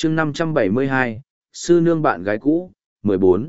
chương 572, sư nương bạn gái cũ, 14.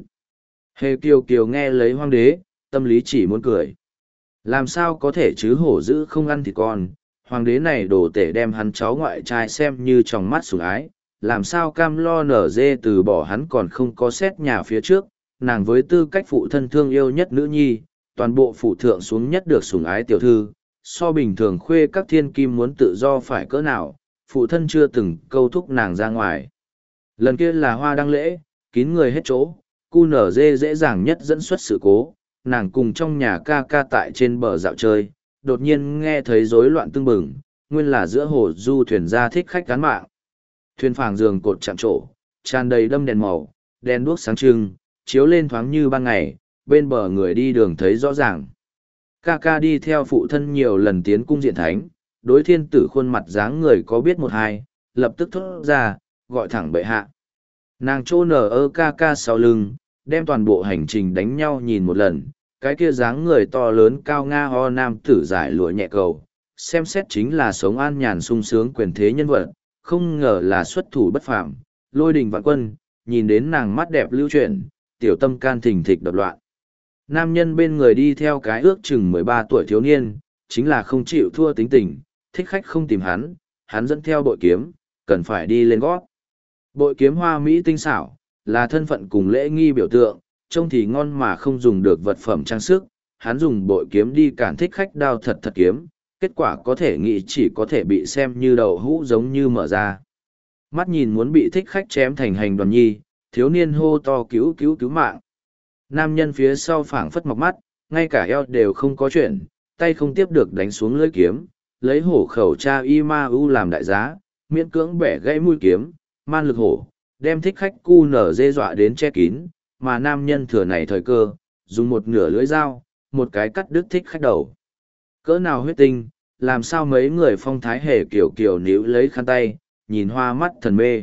Hề Kiều Kiều nghe lấy Hoàng đế, tâm lý chỉ muốn cười. Làm sao có thể chứ, hổ dữ không ăn thịt con, hoàng đế này đồ tể đem hắn cháu ngoại trai xem như trong mắt sủng ái, làm sao cam lo nở dê từ bỏ hắn còn không có xét nhà phía trước, nàng với tư cách phụ thân thương yêu nhất nữ nhi, toàn bộ phụ thượng xuống nhất được sủng ái tiểu thư, so bình thường khuê các thiên kim muốn tự do phải cỡ nào, phụ thân chưa từng câu thúc nàng ra ngoài. Lần kia là hoa đăng lễ, kín người hết chỗ, cu nở dê dễ dàng nhất dẫn xuất sự cố, nàng cùng trong nhà ca ca tại trên bờ dạo chơi, đột nhiên nghe thấy rối loạn tưng bừng, nguyên là giữa hồ du thuyền ra thích khách cán mạng. Thuyền phảng giường cột chạm trổ, tràn đầy đâm đèn màu, đèn đuốc sáng trưng, chiếu lên thoáng như ban ngày, bên bờ người đi đường thấy rõ ràng. Ca ca đi theo phụ thân nhiều lần tiến cung diện thánh, đối thiên tử khuôn mặt dáng người có biết một hai, lập tức thốt ra, gọi thẳng bệ hạ. Nàng trô nở ơ ca ca sau lưng, đem toàn bộ hành trình đánh nhau nhìn một lần, cái kia dáng người to lớn cao nga ho nam tử giải lụa nhẹ cầu, xem xét chính là sống an nhàn sung sướng quyền thế nhân vật, không ngờ là xuất thủ bất phàm, lôi đình vạn quân, nhìn đến nàng mắt đẹp lưu chuyển, tiểu tâm can thình thịch đập loạn. Nam nhân bên người đi theo cái ước chừng 13 tuổi thiếu niên, chính là không chịu thua tính tình, thích khách không tìm hắn, hắn dẫn theo bội kiếm, cần phải đi lên gót. Bội kiếm hoa mỹ tinh xảo, là thân phận cùng lễ nghi biểu tượng, trông thì ngon mà không dùng được vật phẩm trang sức, hắn dùng bội kiếm đi cản thích khách đao thật thật kiếm, kết quả có thể nghĩ chỉ có thể bị xem như đầu hũ giống như mở ra. Mắt nhìn muốn bị thích khách chém thành hành đoàn nhi, thiếu niên hô to cứu cứu cứu mạng. Nam nhân phía sau phảng phất mọc mắt, ngay cả eo đều không có chuyện, tay không tiếp được đánh xuống lưỡi kiếm, lấy hổ khẩu cha y ma u làm đại giá, miễn cưỡng bẻ gãy mũi kiếm, man lực hổ, đem thích khách cu nở dê dọa đến che kín, mà nam nhân thừa này thời cơ, dùng một nửa lưỡi dao, một cái cắt đứt thích khách đầu. Cỡ nào huyết tinh, làm sao mấy người phong thái hề kiểu kiểu níu lấy khăn tay, nhìn hoa mắt thần mê.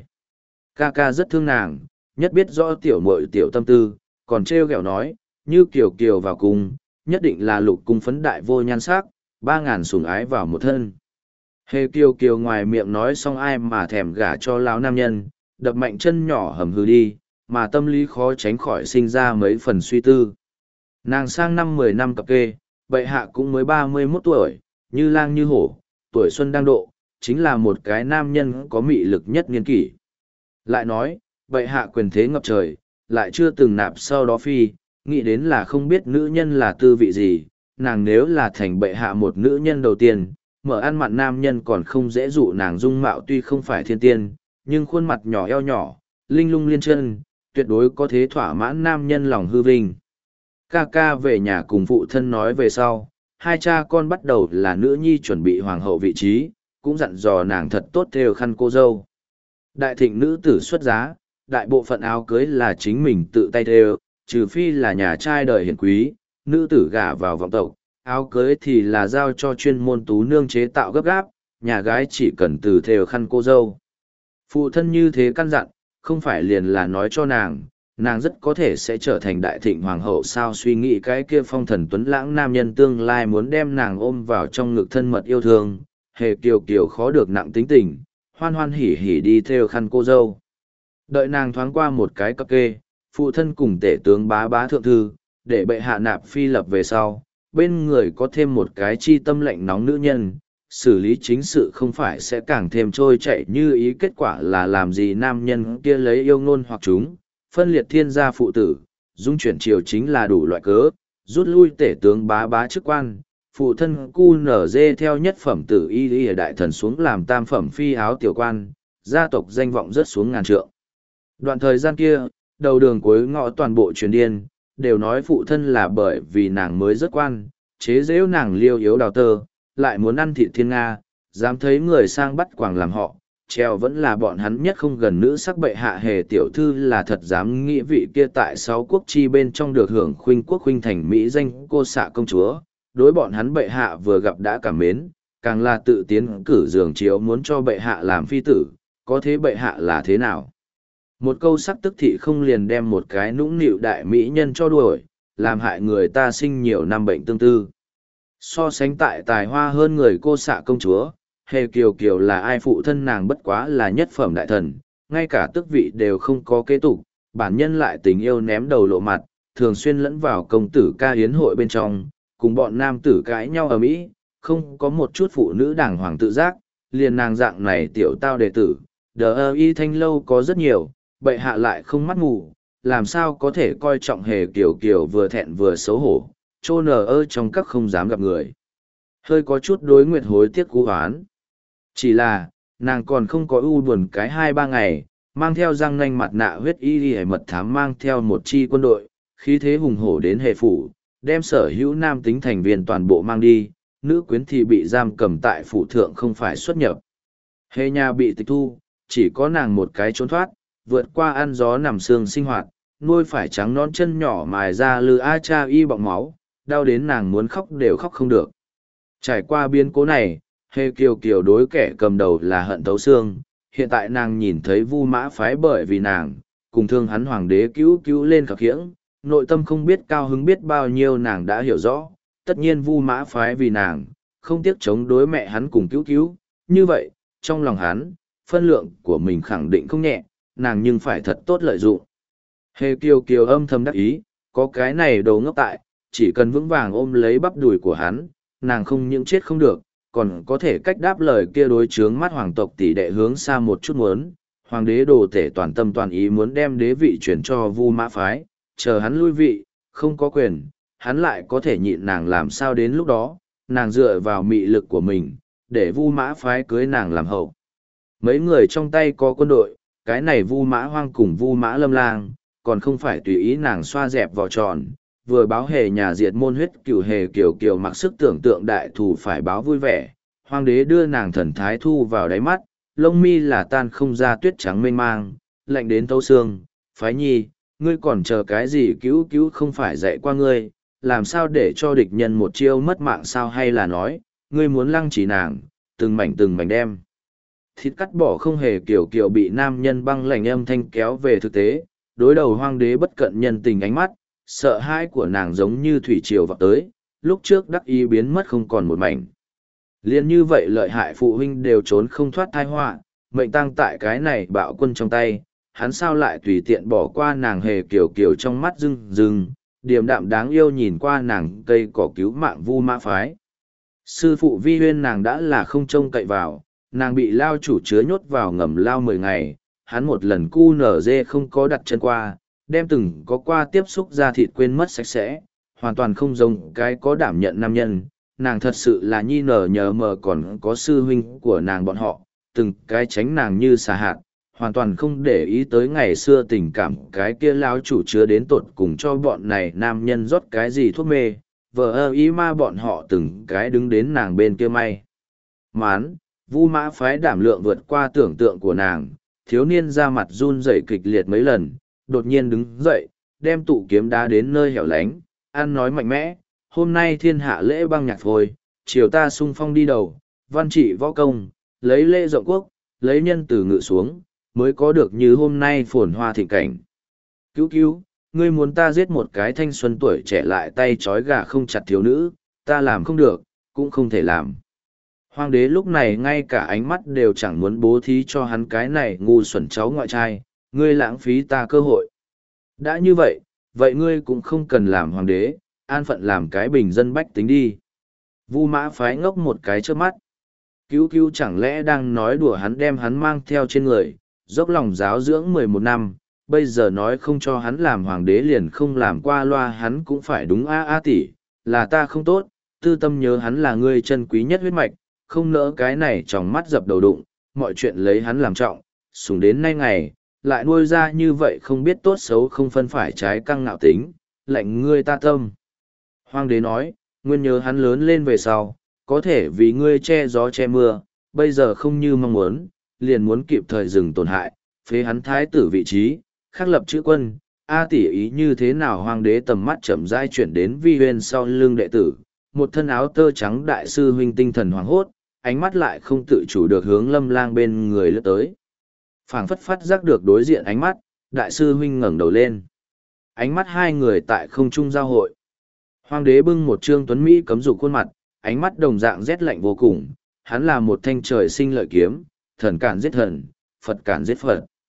Ca ca rất thương nàng, nhất biết rõ tiểu muội tiểu tâm tư, còn trêu ghẹo nói, như kiều kiều vào cung, nhất định là lục cung phấn đại vô nhan sắc, 3.000 sủng ái vào một thân. Hề kiều kiều ngoài miệng nói xong ai mà thèm gả cho lão nam nhân, đập mạnh chân nhỏ hầm hừ đi, mà tâm lý khó tránh khỏi sinh ra mấy phần suy tư. Nàng sang năm 10 năm cập kê, bệ hạ cũng mới 31 tuổi, như lang như hổ, tuổi xuân đang độ, chính là một cái nam nhân có mị lực nhất niên kỷ. Lại nói, bệ hạ quyền thế ngập trời, lại chưa từng nạp sau đó phi, nghĩ đến là không biết nữ nhân là tư vị gì, nàng nếu là thành bệ hạ một nữ nhân đầu tiên, mở ăn mặn nam nhân còn không dễ dụ nàng dung mạo tuy không phải thiên tiên, nhưng khuôn mặt nhỏ eo nhỏ, linh lung liên chân, tuyệt đối có thế thỏa mãn nam nhân lòng hư vinh. Ca ca về nhà cùng phụ thân nói về sau, hai cha con bắt đầu là nữ nhi chuẩn bị hoàng hậu vị trí, cũng dặn dò nàng thật tốt theo khăn cô dâu. Đại thịnh nữ tử xuất giá, đại bộ phận áo cưới là chính mình tự tay thêu, trừ phi là nhà trai đời hiển quý, nữ tử gả vào vọng tộc, áo cưới thì là giao cho chuyên môn tú nương chế tạo gấp gáp, nhà gái chỉ cần từ thêu khăn cô dâu. Phụ thân như thế căn dặn, không phải liền là nói cho nàng rất có thể sẽ trở thành đại thịnh hoàng hậu sao, suy nghĩ cái kia phong thần tuấn lãng nam nhân tương lai muốn đem nàng ôm vào trong ngực thân mật yêu thương, hề kiều kiều khó được nặng tính tình, hoan hoan hỉ hỉ đi theo khăn cô dâu. Đợi nàng thoáng qua một cái cập kê, phụ thân cùng tể tướng bá bá thượng thư, để bệ hạ nạp phi lập về sau, bên người có thêm một cái chi tâm lạnh nóng nữ nhân, xử lý chính sự không phải sẽ càng thêm trôi chảy như ý, kết quả là làm gì nam nhân kia lấy yêu ngôn hoặc chúng, phân liệt thiên gia phụ tử, dung chuyển triều chính là đủ loại cớ, rút lui tể tướng bá bá chức quan, phụ thân cu nở dê theo nhất phẩm tử y y đại thần xuống làm tam phẩm phi áo tiểu quan, gia tộc danh vọng rất xuống ngàn trượng. Đoạn thời gian kia, đầu đường cuối ngõ toàn bộ truyền điên, đều nói phụ thân là bởi vì nàng mới rất quan, chế giễu nàng liêu yếu đào tơ, lại muốn ăn thịt thiên Nga, dám thấy người sang bắt quàng làm họ, treo vẫn là bọn hắn nhất không gần nữ sắc bệ hạ hề tiểu thư là thật dám nghĩ vị kia tại 6 quốc chi bên trong được hưởng khuynh quốc khuynh thành Mỹ danh cô xạ công chúa, đối bọn hắn bệ hạ vừa gặp đã cảm mến, càng là tự tiến cử giường chiếu muốn cho bệ hạ làm phi tử, có thế bệ hạ là thế nào? Một câu sắc tức thị không liền đem một cái nũng nịu đại mỹ nhân cho đuổi, làm hại người ta sinh nhiều năm bệnh tương tư. So sánh tại tài hoa hơn người cô xạ công chúa, hề kiều kiều là ai, phụ thân nàng bất quá là nhất phẩm đại thần, ngay cả tước vị đều không có kế tục, bản nhân lại tình yêu ném đầu lộ mặt, thường xuyên lẫn vào công tử ca hiến hội bên trong, cùng bọn nam tử cãi nhau ở mỹ, không có một chút phụ nữ đàng hoàng tự giác, liền nàng dạng này tiểu tao đệ tử, y thanh lâu có rất nhiều, bệ hạ lại không mắt ngủ, làm sao có thể coi trọng hề kiểu kiểu vừa thẹn vừa xấu hổ, trô trong các không dám gặp người. Hơi có chút đối nguyệt hối tiếc cú hoán. Chỉ là, nàng còn không có ưu buồn cái 2-3 ngày, mang theo răng nanh mặt nạ huyết y y mật thám mang theo một chi quân đội, khí thế hùng hổ đến hệ phủ, đem sở hữu nam tính thành viên toàn bộ mang đi, nữ quyến thì bị giam cầm tại phủ thượng không phải xuất nhập. Hề nhà bị tịch thu, chỉ có nàng một cái trốn thoát, vượt qua ăn gió nằm sương sinh hoạt, nuôi phải trắng non chân nhỏ mài ra lư a cha y bọng máu, đau đến nàng muốn khóc đều khóc không được. Trải qua biến cố này, Hề Kiều Kiều đối kẻ cầm đầu là hận thấu xương, hiện tại nàng nhìn thấy Vu Mã phái bởi vì nàng, cùng thương hắn hoàng đế cứu cứu lên khập khiễng, nội tâm không biết cao hứng biết bao nhiêu nàng đã hiểu rõ, tất nhiên Vu Mã phái vì nàng, không tiếc chống đối mẹ hắn cùng cứu cứu, như vậy, trong lòng hắn, phân lượng của mình khẳng định không nhẹ, nàng nhưng phải thật tốt lợi dụng. Hề Kiều Kiều âm thầm đắc ý, có cái này đồ ngốc tại, chỉ cần vững vàng ôm lấy bắp đùi của hắn, nàng không những chết không được, còn có thể cách đáp lời kia đối chướng mắt hoàng tộc tỷ đệ hướng xa một chút muốn. Hoàng đế đồ tể toàn tâm toàn ý muốn đem đế vị chuyển cho Vu Mã phái, chờ hắn lui vị, không có quyền, hắn lại có thể nhịn nàng làm sao đến lúc đó, nàng dựa vào mị lực của mình, để Vu Mã phái cưới nàng làm hậu. Mấy người trong tay có quân đội, cái này Vu Mã Hoang cùng Vu Mã Lâm Lang, còn không phải tùy ý nàng xoa dẹp vào tròn, vừa báo hề nhà diệt môn huyết cửu hề kiểu kiểu mặc sức tưởng tượng đại thù phải báo vui vẻ. Hoàng đế đưa nàng thần thái thu vào đáy mắt, lông mi là tan không ra tuyết trắng mênh mang, lạnh đến thấu xương. Phái nhi, ngươi còn chờ cái gì cứu cứu không phải dạy qua ngươi, làm sao để cho địch nhân một chiêu mất mạng sao, hay là nói, ngươi muốn lăng chỉ nàng, từng mảnh đem. Thịt cắt bỏ không hề kiểu kiểu bị nam nhân băng lạnh âm thanh kéo về thực tế, đối đầu hoàng đế bất cận nhân tình ánh mắt, sợ hãi của nàng giống như thủy triều vọt tới, lúc trước đắc ý biến mất không còn một mảnh. Liên như vậy lợi hại phụ huynh đều trốn không thoát tai họa, mệnh tăng tại cái này bạo quân trong tay, hắn sao lại tùy tiện bỏ qua nàng hề kiểu kiểu trong mắt rưng rưng, điềm đạm đáng yêu nhìn qua nàng cây cỏ cứu mạng Vu Mã phái. Sư phụ Vi Huyên nàng đã là không trông cậy vào, nàng bị lao chủ chứa nhốt vào ngầm lao 10 ngày, hắn một lần cu nở dê không có đặt chân qua, đem từng có qua tiếp xúc ra thịt quên mất sạch sẽ, hoàn toàn không giống cái có đảm nhận nam nhân. Nàng thật sự là nhi nở nhờ mờ còn có sư huynh của nàng bọn họ, từng cái tránh nàng như xà hạt, hoàn toàn không để ý tới ngày xưa tình cảm cái kia lao chủ chứa đến tột cùng cho bọn này nam nhân rót cái gì thuốc mê, vợ ý ma bọn họ từng cái đứng đến nàng bên kia may. Mán, Vu Mã phái đảm lượng vượt qua tưởng tượng của nàng, thiếu niên ra mặt run rẩy kịch liệt mấy lần, đột nhiên đứng dậy, đem tụ kiếm đá đến nơi hẻo lánh, ăn nói mạnh mẽ, hôm nay thiên hạ lễ băng nhạc phôi, chiều ta sung phong đi đầu, văn trị võ công, lấy lễ rộng quốc, lấy nhân từ ngự xuống, mới có được như hôm nay phồn hoa thịnh cảnh. Cứu cứu, ngươi muốn ta giết một cái thanh xuân tuổi trẻ lại tay trói gà không chặt thiếu nữ, ta làm không được, cũng không thể làm. Hoàng đế lúc này ngay cả ánh mắt đều chẳng muốn bố thí cho hắn cái này ngu xuẩn cháu ngoại trai, ngươi lãng phí ta cơ hội. Đã như vậy, vậy ngươi cũng không cần làm hoàng đế, an phận làm cái bình dân bách tính đi. Vu Mã phái ngốc một cái trước mắt. Cứu cứu chẳng lẽ đang nói đùa hắn đem hắn mang theo trên người, dốc lòng giáo dưỡng 11 năm, bây giờ nói không cho hắn làm hoàng đế liền không làm qua loa hắn cũng phải đúng a tỷ, là ta không tốt, tư tâm nhớ hắn là ngươi chân quý nhất huyết mạch, không nỡ cái này trong mắt dập đầu đụng, mọi chuyện lấy hắn làm trọng, sùng đến nay ngày, lại nuôi ra như vậy không biết tốt xấu không phân phải trái căng ngạo tính, lạnh ngươi ta tâm. Hoàng đế nói, nguyên nhớ hắn lớn lên về sau, có thể vì ngươi che gió che mưa, bây giờ không như mong muốn, liền muốn kịp thời dừng tổn hại, phế hắn thái tử vị trí, khắc lập chữ quân. A tỷ ý như thế nào? Hoàng đế tầm mắt chậm rãi chuyển đến Vi Huyên sau lưng đệ tử, một thân áo tơ trắng đại sư huynh tinh thần hoàng hốt, ánh mắt lại không tự chủ được hướng Lâm Lang bên người lướt tới. Phảng phất phát giác được đối diện ánh mắt, đại sư huynh ngẩng đầu lên. Ánh mắt hai người tại không trung giao hội. Hoàng đế bưng một trương tuấn mỹ cấm dục khuôn mặt, ánh mắt đồng dạng rét lạnh vô cùng, hắn là một thanh trời sinh lợi kiếm, thần cản giết thần, Phật cản giết Phật.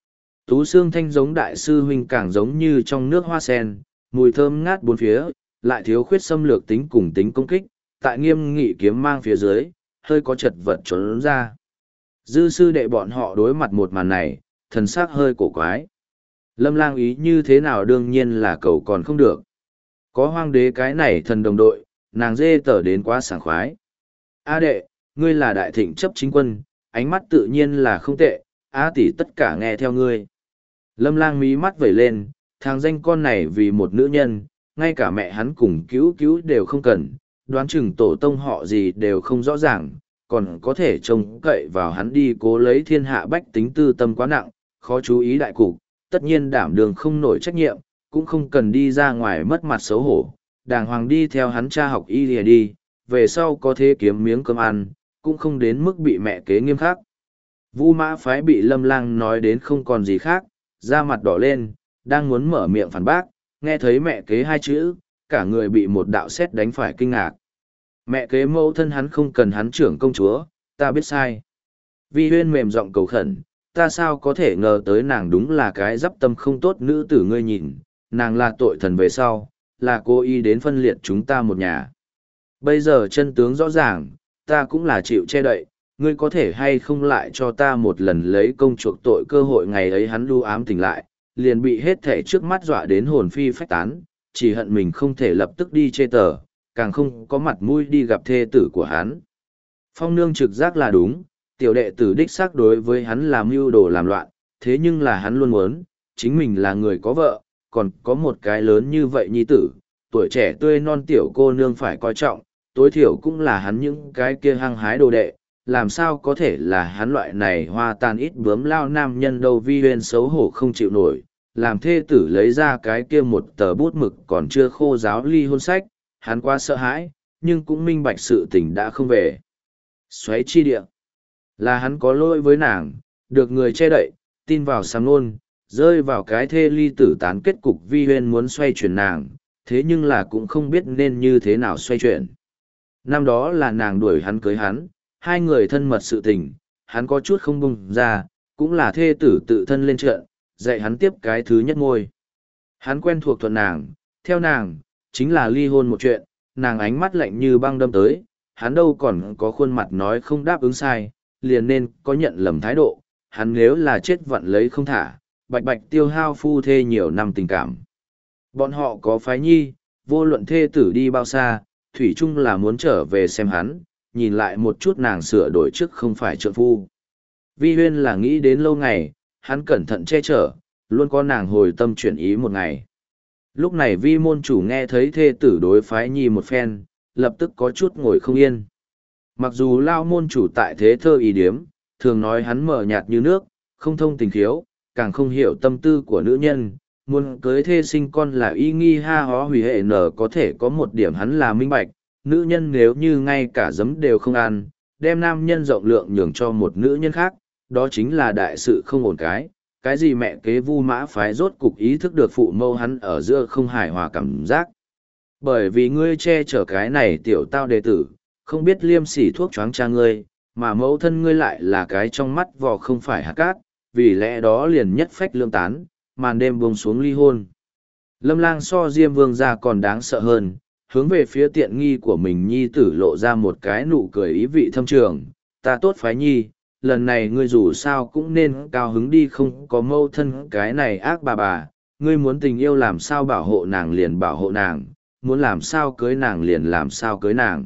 Tú xương thanh giống đại sư huynh càng giống như trong nước hoa sen, mùi thơm ngát bốn phía, lại thiếu khuyết xâm lược tính cùng tính công kích, tại nghiêm nghị kiếm mang phía dưới, hơi có chật vật trốn ra. Dư sư đệ bọn họ đối mặt một màn này, thần sắc hơi cổ quái. Lâm Lang ý như thế nào đương nhiên là cầu còn không được. Có hoàng đế cái này thần đồng đội, nàng dê tở đến quá sảng khoái. A đệ, ngươi là đại thịnh chấp chính quân, ánh mắt tự nhiên là không tệ, A tỷ tất cả nghe theo ngươi. Lâm Lang mí mắt vẩy lên, thằng danh con này vì một nữ nhân, ngay cả mẹ hắn cùng cứu cứu đều không cần, đoán chừng tổ tông họ gì đều không rõ ràng, còn có thể trông cậy vào hắn đi cố lấy thiên hạ bách tính tư tâm quá nặng, khó chú ý đại cục, tất nhiên đảm đường không nổi trách nhiệm, cũng không cần đi ra ngoài mất mặt xấu hổ, đàng hoàng đi theo hắn cha học y lìa đi, về sau có thể kiếm miếng cơm ăn, cũng không đến mức bị mẹ kế nghiêm khắc. Vu Mã Phái bị Lâm Lang nói đến không còn gì khác, da mặt đỏ lên, đang muốn mở miệng phản bác, nghe thấy mẹ kế hai chữ, cả người bị một đạo sét đánh phải kinh ngạc. Mẹ kế mẫu thân hắn không cần hắn trưởng công chúa, ta biết sai. Vi Huyên mềm giọng cầu khẩn, ta sao có thể ngờ tới nàng đúng là cái dắp tâm không tốt nữ tử ngươi nhìn, nàng là tội thần về sau, là cố ý đến phân liệt chúng ta một nhà. Bây giờ chân tướng rõ ràng, ta cũng là chịu che đậy, ngươi có thể hay không lại cho ta một lần lấy công chuộc tội cơ hội ngày ấy hắn lưu ám tỉnh lại, liền bị hết thể trước mắt dọa đến hồn phi phách tán, chỉ hận mình không thể lập tức đi chê tờ, càng không có mặt mũi đi gặp thê tử của hắn. Phong nương trực giác là đúng, tiểu đệ tử đích xác đối với hắn làm mưu đồ làm loạn, thế nhưng là hắn luôn muốn, chính mình là người có vợ, còn có một cái lớn như vậy nhi tử, tuổi trẻ tươi non tiểu cô nương phải coi trọng, tối thiểu cũng là hắn những cái kia hăng hái đồ đệ, làm sao có thể là hắn loại này hoa tàn ít bướm lao nam nhân đâu. Vi Huyên xấu hổ không chịu nổi, làm thê tử lấy ra cái kia một tờ bút mực còn chưa khô giáo ly hôn sách, hắn quá sợ hãi, nhưng cũng minh bạch sự tình đã không về. Xoáy chi địa, là hắn có lỗi với nàng, được người che đậy, tin vào sám nôn, rơi vào cái thê ly tử tán kết cục. Vi Huyên muốn xoay chuyển nàng, thế nhưng là cũng không biết nên như thế nào xoay chuyển. Năm đó là nàng đuổi hắn cưới hắn, hai người thân mật sự tình, hắn có chút không bung ra, cũng là thê tử tự thân lên trận, dạy hắn tiếp cái thứ nhất ngôi. Hắn quen thuộc thuận nàng, theo nàng, chính là ly hôn một chuyện, nàng ánh mắt lạnh như băng đâm tới, hắn đâu còn có khuôn mặt nói không đáp ứng sai, liền nên có nhận lầm thái độ, hắn nếu là chết vặn lấy không thả, bạch bạch tiêu hao phu thê nhiều năm tình cảm. Bọn họ có phái nhi, vô luận thê tử đi bao xa, thủy chung là muốn trở về xem hắn, nhìn lại một chút nàng sửa đổi trước không phải trượng phu. Vi Huyên là nghĩ đến lâu ngày, hắn cẩn thận che chở, luôn có nàng hồi tâm chuyển ý một ngày. Lúc này Vi môn chủ nghe thấy thê tử đối phái nhi một phen, lập tức có chút ngồi không yên. Mặc dù lao môn chủ tại thế thơ ý điếm, thường nói hắn mở nhạt như nước, không thông tình khiếu, càng không hiểu tâm tư của nữ nhân, muốn cưới thê sinh con là y nghi ha hó hủy hệ nở. Có thể có một điểm hắn là minh bạch, nữ nhân nếu như ngay cả giấm đều không ăn, đem nam nhân rộng lượng nhường cho một nữ nhân khác, đó chính là đại sự không ổn cái gì mẹ kế Vu Mã Phái rốt cục ý thức được phụ mâu hắn ở giữa không hài hòa cảm giác. Bởi vì ngươi che chở cái này tiểu tao đệ tử, không biết liêm sỉ thuốc choáng cha ngươi, mà mẫu thân ngươi lại là cái trong mắt vò không phải hạt cát, vì lẽ đó liền nhất phách lương tán, màn đêm buông xuống ly hôn. Lâm Lang so Diêm Vương gia còn đáng sợ hơn, hướng về phía tiện nghi của mình nhi tử lộ ra một cái nụ cười ý vị thâm trường, ta tốt phái nhi, lần này ngươi dù sao cũng nên cao hứng đi, không có mâu thân cái này ác bà, ngươi muốn tình yêu làm sao bảo hộ nàng liền bảo hộ nàng, muốn làm sao cưới nàng liền làm sao cưới nàng.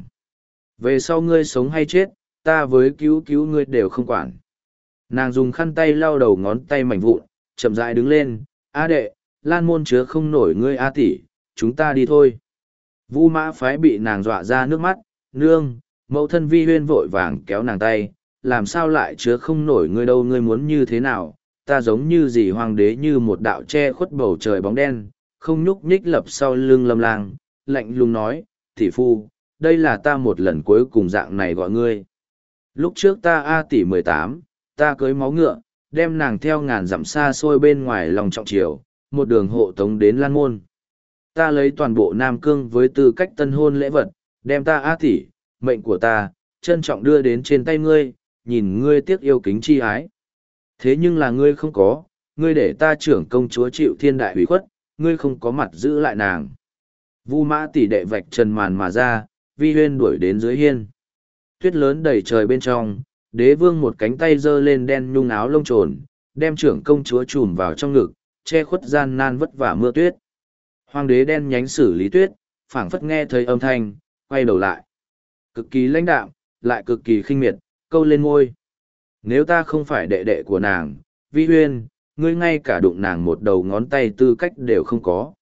Về sau ngươi sống hay chết, ta với cứu cứu ngươi đều không quản. Nàng dùng khăn tay lau đầu ngón tay mảnh vụn, chậm rãi đứng lên, A đệ, Lan môn chứa không nổi ngươi A tỷ, chúng ta đi thôi. Vu Mã Phái bị nàng dọa ra nước mắt, nương, mẫu thân Vi Huyên vội vàng kéo nàng tay, làm sao lại chứa không nổi ngươi đâu, ngươi muốn như thế nào, ta giống như gì hoàng đế như một đạo che khuất bầu trời bóng đen, không nhúc nhích lập sau lưng Lâm Lang, lạnh lùng nói, tỷ phu, đây là ta một lần cuối cùng dạng này gọi ngươi. Lúc trước ta A tỷ 18, ta cưới máu ngựa, đem nàng theo ngàn dặm xa xôi bên ngoài lòng trọng triều, một đường hộ tống đến Lan Môn. Ta lấy toàn bộ Nam Cương với tư cách tân hôn lễ vật, đem ta A tỷ, mệnh của ta, trân trọng đưa đến trên tay ngươi, nhìn ngươi tiếc yêu kính chi ái. Thế nhưng là ngươi không có, ngươi để ta trưởng công chúa chịu thiên đại hủy khuất, ngươi không có mặt giữ lại nàng. Vu Mã tỷ đệ vạch trần màn mà ra, Vi Huyên đuổi đến dưới hiên. Tuyết lớn đầy trời bên trong, đế vương một cánh tay giơ lên đen nhung áo lông trồn, đem trưởng công chúa trùm vào trong ngực, che khuất gian nan vất vả mưa tuyết. Hoàng đế đen nhánh xử lý tuyết, phảng phất nghe thấy âm thanh, quay đầu lại. Cực kỳ lãnh đạm, lại cực kỳ khinh miệt, câu lên môi. Nếu ta không phải đệ đệ của nàng, Vi Huyên, ngươi ngay cả đụng nàng một đầu ngón tay tư cách đều không có.